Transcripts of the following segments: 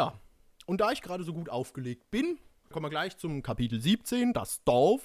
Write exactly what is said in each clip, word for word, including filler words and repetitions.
Ja, und da ich gerade so gut aufgelegt bin, kommen wir gleich zum Kapitel siebzehn, das Dorf.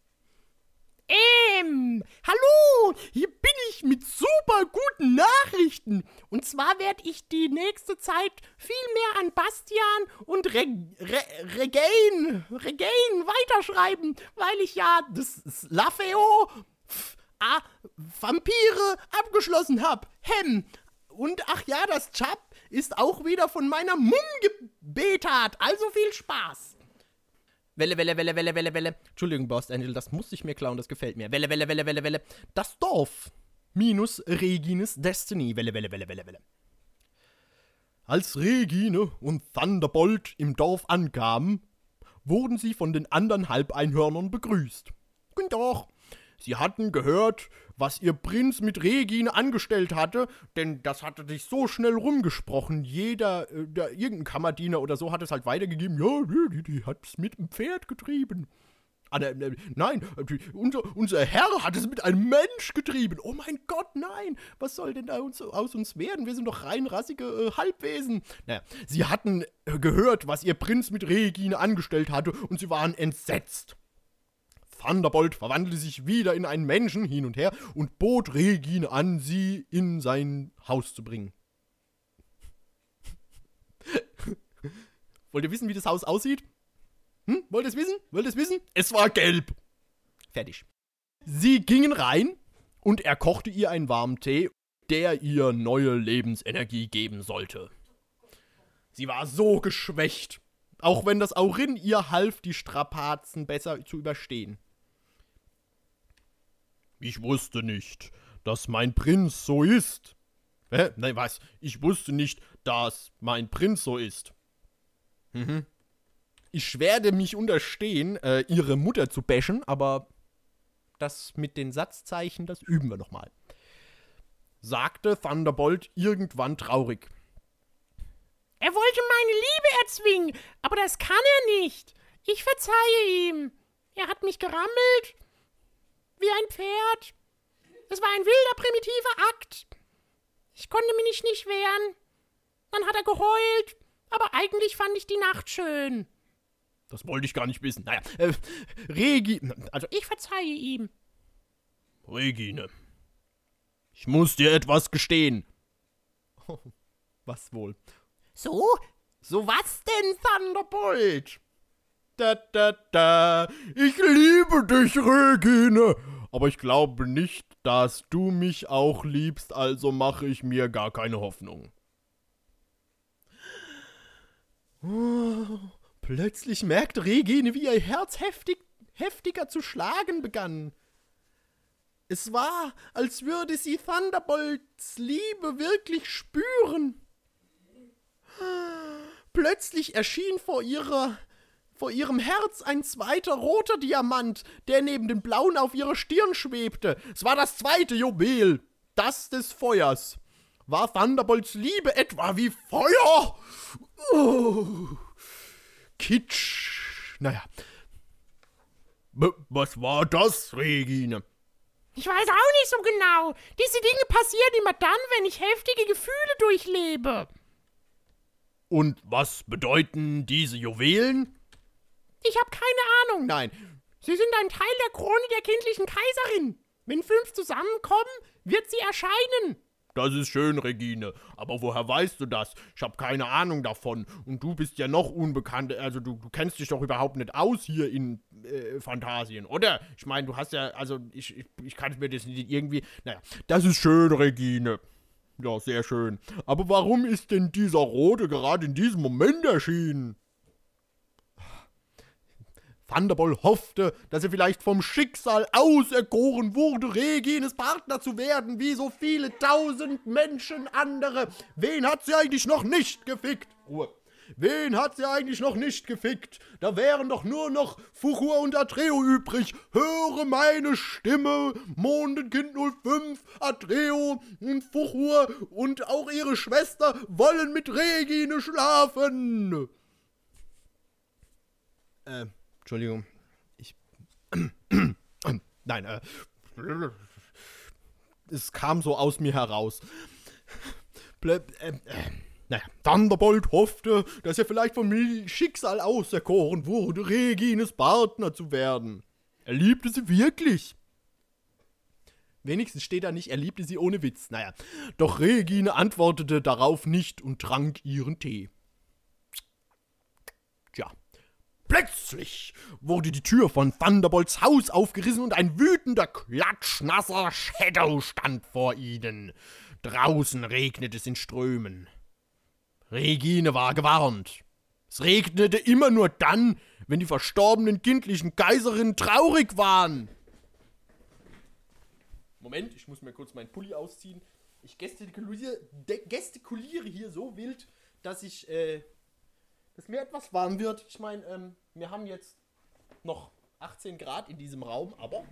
Ähm, hallo, hier bin ich mit super guten Nachrichten. Und zwar werde ich die nächste Zeit viel mehr an Bastian und Re Re Regain, Regain weiterschreiben, weil ich ja das Slafeo ah, Vampire abgeschlossen habe. Hem. Und ach ja, das Chap ist auch wieder von meiner Mum gebetert. Also viel Spaß. Welle, Welle, Welle, Welle, Welle, Welle. Entschuldigung, Boss Angel, das musste ich mir klauen, das gefällt mir. Welle, Welle, Welle, Welle, Welle. Das Dorf minus Regines Destiny. Welle, Welle, Welle, Welle, Welle. Als Regine und Thunderbolt im Dorf ankamen, wurden sie von den anderen Halbeinhörnern begrüßt. Guten Tag. Sie hatten gehört, was ihr Prinz mit Regine angestellt hatte, denn das hatte sich so schnell rumgesprochen. Jeder, äh, der, irgendein Kammerdiener oder so hat es halt weitergegeben. Ja, die, die hat's mit dem Pferd getrieben. Ah, ne, ne, nein, die, unser, unser Herr hat es mit einem Mensch getrieben. Oh mein Gott, nein. Was soll denn da uns, aus uns werden? Wir sind doch reinrassige äh, Halbwesen. Naja, sie hatten äh, gehört, was ihr Prinz mit Regine angestellt hatte, und sie waren entsetzt. Thunderbolt verwandelte sich wieder in einen Menschen hin und her und bot Regine an, sie in sein Haus zu bringen. Wollt ihr wissen, wie das Haus aussieht? Hm? Wollt ihr es wissen? Wollt ihr es wissen? Es war gelb. Fertig. Sie gingen rein und er kochte ihr einen warmen Tee, der ihr neue Lebensenergie geben sollte. Sie war so geschwächt, auch wenn das Aurin ihr half, die Strapazen besser zu überstehen. Ich wusste nicht, dass mein Prinz so ist. Hä? Nein, was? Ich wusste nicht, dass mein Prinz so ist. Mhm. Ich werde mich unterstehen, äh, ihre Mutter zu bashen, aber das mit den Satzzeichen, das üben wir nochmal. Sagte Thunderbolt irgendwann traurig. Er wollte meine Liebe erzwingen, aber das kann er nicht. Ich verzeihe ihm. Er hat mich gerammelt wie ein Pferd. Es war ein wilder, primitiver Akt. Ich konnte mich nicht wehren. Dann hat er geheult, aber eigentlich fand ich die Nacht schön. Das wollte ich gar nicht wissen. Naja, äh, Regine, also ich verzeihe ihm. Regine, ich muss dir etwas gestehen. Oh, was wohl? So? So was denn, Thunderbolt? Da, da, da. Ich liebe dich, Regine. Aber ich glaube nicht, dass du mich auch liebst, also mache ich mir gar keine Hoffnung. Oh, plötzlich merkte Regine, wie ihr Herz heftig, heftiger zu schlagen begann. Es war, als würde sie Thunderbolts Liebe wirklich spüren. Plötzlich erschien vor ihrer, vor ihrem Herz ein zweiter roter Diamant, der neben dem blauen auf ihrer Stirn schwebte. Es war das zweite Juwel, das des Feuers. War Thunderbolts Liebe etwa wie Feuer? Oh, Kitsch. Naja. B- was war das, Regine? Ich weiß auch nicht so genau. Diese Dinge passieren immer dann, wenn ich heftige Gefühle durchlebe. Und was bedeuten diese Juwelen? Ich habe keine Ahnung. Nein. Sie sind ein Teil der Krone der kindlichen Kaiserin. Wenn fünf zusammenkommen, wird sie erscheinen. Das ist schön, Regine. Aber woher weißt du das? Ich habe keine Ahnung davon. Und du bist ja noch unbekannt. Also du, du kennst dich doch überhaupt nicht aus hier in äh, Phantasien, oder? Ich meine, du hast ja, also ich, ich, ich kann mir das nicht irgendwie... Naja, das ist schön, Regine. Ja, sehr schön. Aber warum ist denn dieser Rote gerade in diesem Moment erschienen? Thunderbolt hoffte, dass er vielleicht vom Schicksal auserkoren wurde, Regines Partner zu werden, wie so viele tausend Menschen andere. Wen hat sie eigentlich noch nicht gefickt? Ruhe. Wen hat sie eigentlich noch nicht gefickt? Da wären doch nur noch Fuchur und Atreo übrig. Höre meine Stimme, Mondenkind null fünf, Atreo und Fuchur und auch ihre Schwester wollen mit Regine schlafen. Äh, Entschuldigung. Ich... Nein, äh... Es kam so aus mir heraus. Blö, äh, äh, Naja, Thunderbolt hoffte, dass er vielleicht vom Schicksal auserkoren wurde, Regines Partner zu werden. Er liebte sie wirklich. Wenigstens steht da nicht, er liebte sie ohne Witz. Naja, doch Regine antwortete darauf nicht und trank ihren Tee. Tja, plötzlich wurde die Tür von Thunderbolts Haus aufgerissen und ein wütender, klatschnasser Shadow stand vor ihnen. Draußen regnete es in Strömen. Regine war gewarnt. Es regnete immer nur dann, wenn die verstorbenen kindlichen Kaiserinnen traurig waren. Moment, ich muss mir kurz meinen Pulli ausziehen. Ich gestikuliere, gestikuliere hier so wild, dass ich, äh, dass mir etwas warm wird. Ich meine, ähm, wir haben jetzt noch achtzehn Grad in diesem Raum, aber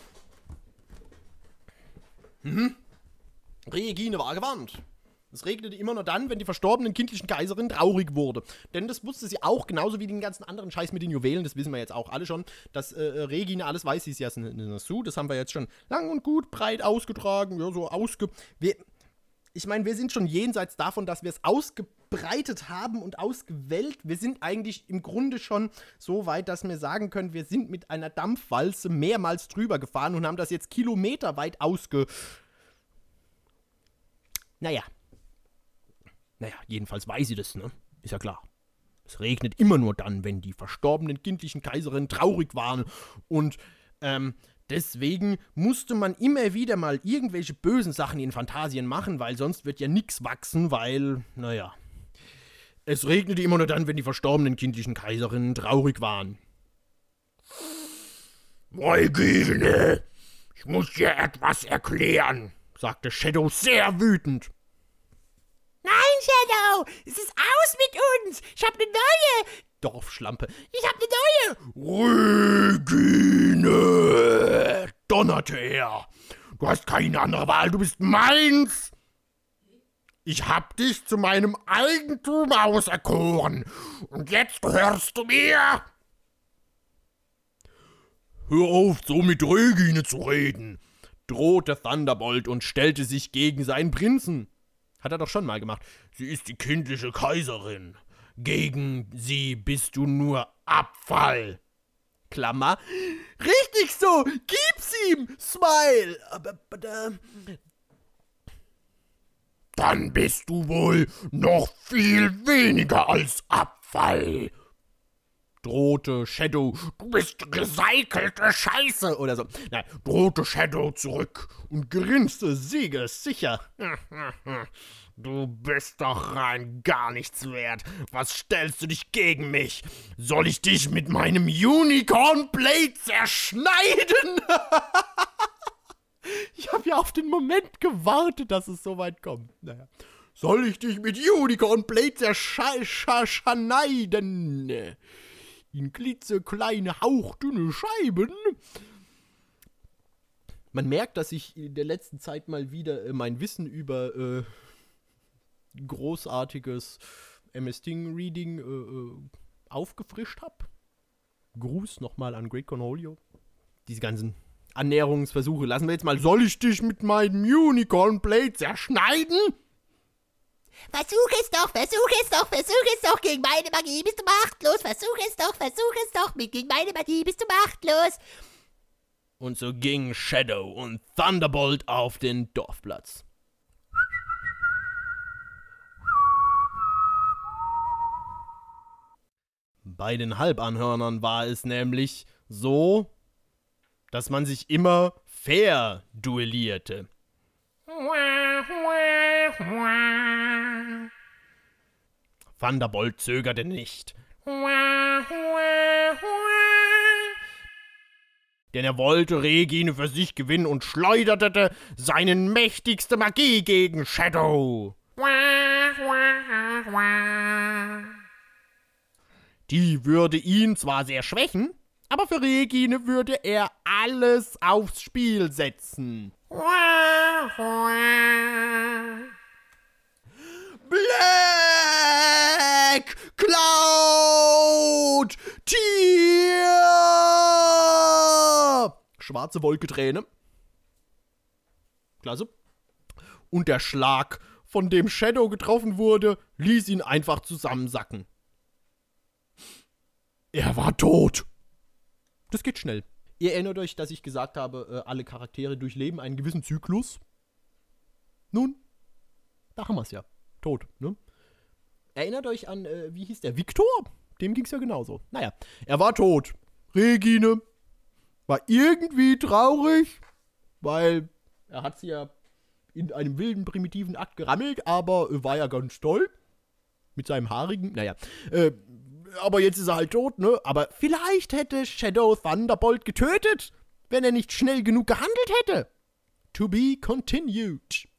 mhm. Regine war gewarnt. Es regnete immer nur dann, wenn die verstorbenen kindlichen Kaiserin traurig wurde. Denn das wusste sie auch, genauso wie den ganzen anderen Scheiß mit den Juwelen. Das wissen wir jetzt auch alle schon, dass äh, Regine alles weiß. Sie ist ja eine Sue. Das haben wir jetzt schon lang und gut breit ausgetragen. Ja, so ausge... Wir, ich meine, wir sind schon jenseits davon, dass wir es ausgebreitet haben und ausgewählt. Wir sind eigentlich im Grunde schon so weit, dass wir sagen können, wir sind mit einer Dampfwalze mehrmals drüber gefahren und haben das jetzt kilometerweit ausge... Naja. Naja, jedenfalls weiß sie das, ne? Ist ja klar. Es regnet immer nur dann, wenn die verstorbenen kindlichen Kaiserinnen traurig waren. Und, ähm, deswegen musste man immer wieder mal irgendwelche bösen Sachen in Phantasien machen, weil sonst wird ja nix wachsen, weil, naja. Es regnete immer nur dann, wenn die verstorbenen kindlichen Kaiserinnen traurig waren. Regine, ich muss dir etwas erklären, sagte Shadow sehr wütend. Nein, Shadow, es ist aus mit uns. Ich hab ne neue. Dorfschlampe. Ich hab ne neue. Regine, donnerte er. Du hast keine andere Wahl, du bist meins. Ich hab dich zu meinem Eigentum auserkoren. Und jetzt gehörst du mir. Hör auf, so mit Regine zu reden, drohte Thunderbolt und stellte sich gegen seinen Prinzen. Hat er doch schon mal gemacht. Sie ist die kindliche Kaiserin. Gegen sie bist du nur Abfall. Klammer. Richtig so. Gib's ihm. Smile. Aber, aber, dann bist du wohl noch viel weniger als Abfall, drohte Shadow. Du bist recycelte Scheiße oder so. Nein, drohte Shadow zurück und grinste siegessicher. Du bist doch rein gar nichts wert. Was stellst du dich gegen mich? Soll ich dich mit meinem Unicorn Blade zerschneiden? Ich habe ja auf den Moment gewartet, dass es so weit kommt. Naja. Soll ich dich mit Unicorn Blade zerschneiden? In klitzekleine, hauchdünne Scheiben. Man merkt, dass ich in der letzten Zeit mal wieder äh, mein Wissen über äh, großartiges M S-Ding-Reading äh, äh, aufgefrischt habe. Gruß nochmal an Great Cornholio. Diese ganzen Annäherungsversuche lassen wir jetzt mal. Soll ich dich mit meinem Unicorn Blade zerschneiden? Versuch es doch, versuch es doch, versuch es doch, gegen meine Magie bist du machtlos, versuch es doch, versuch es doch, mit gegen meine Magie bist du machtlos. Und so ging Shadow und Thunderbolt auf den Dorfplatz. Bei den Halbanhörnern war es nämlich so, dass man sich immer fair duellierte. Thunderbolt zögerte nicht. Denn er wollte Regine für sich gewinnen und schleuderte seine mächtigste Magie gegen Shadow. Die würde ihn zwar sehr schwächen, aber für Regine würde er alles aufs Spiel setzen. Black Cloud Tier! Schwarze Wolke Träne. Klasse. Und der Schlag von dem Shadow getroffen wurde, ließ ihn einfach zusammensacken. Er war tot. Das geht schnell. Ihr erinnert euch, dass ich gesagt habe, alle Charaktere durchleben einen gewissen Zyklus. Nun, da haben wir es ja. Tot, ne? Erinnert euch an, äh, wie hieß der? Victor? Dem ging's ja genauso. Naja, er war tot. Regine war irgendwie traurig, weil er hat sie ja in einem wilden, primitiven Akt gerammelt, aber äh, war ja ganz toll. Mit seinem haarigen, naja, äh, aber jetzt ist er halt tot, ne? Aber vielleicht hätte Shadow Thunderbolt getötet, wenn er nicht schnell genug gehandelt hätte. To be continued.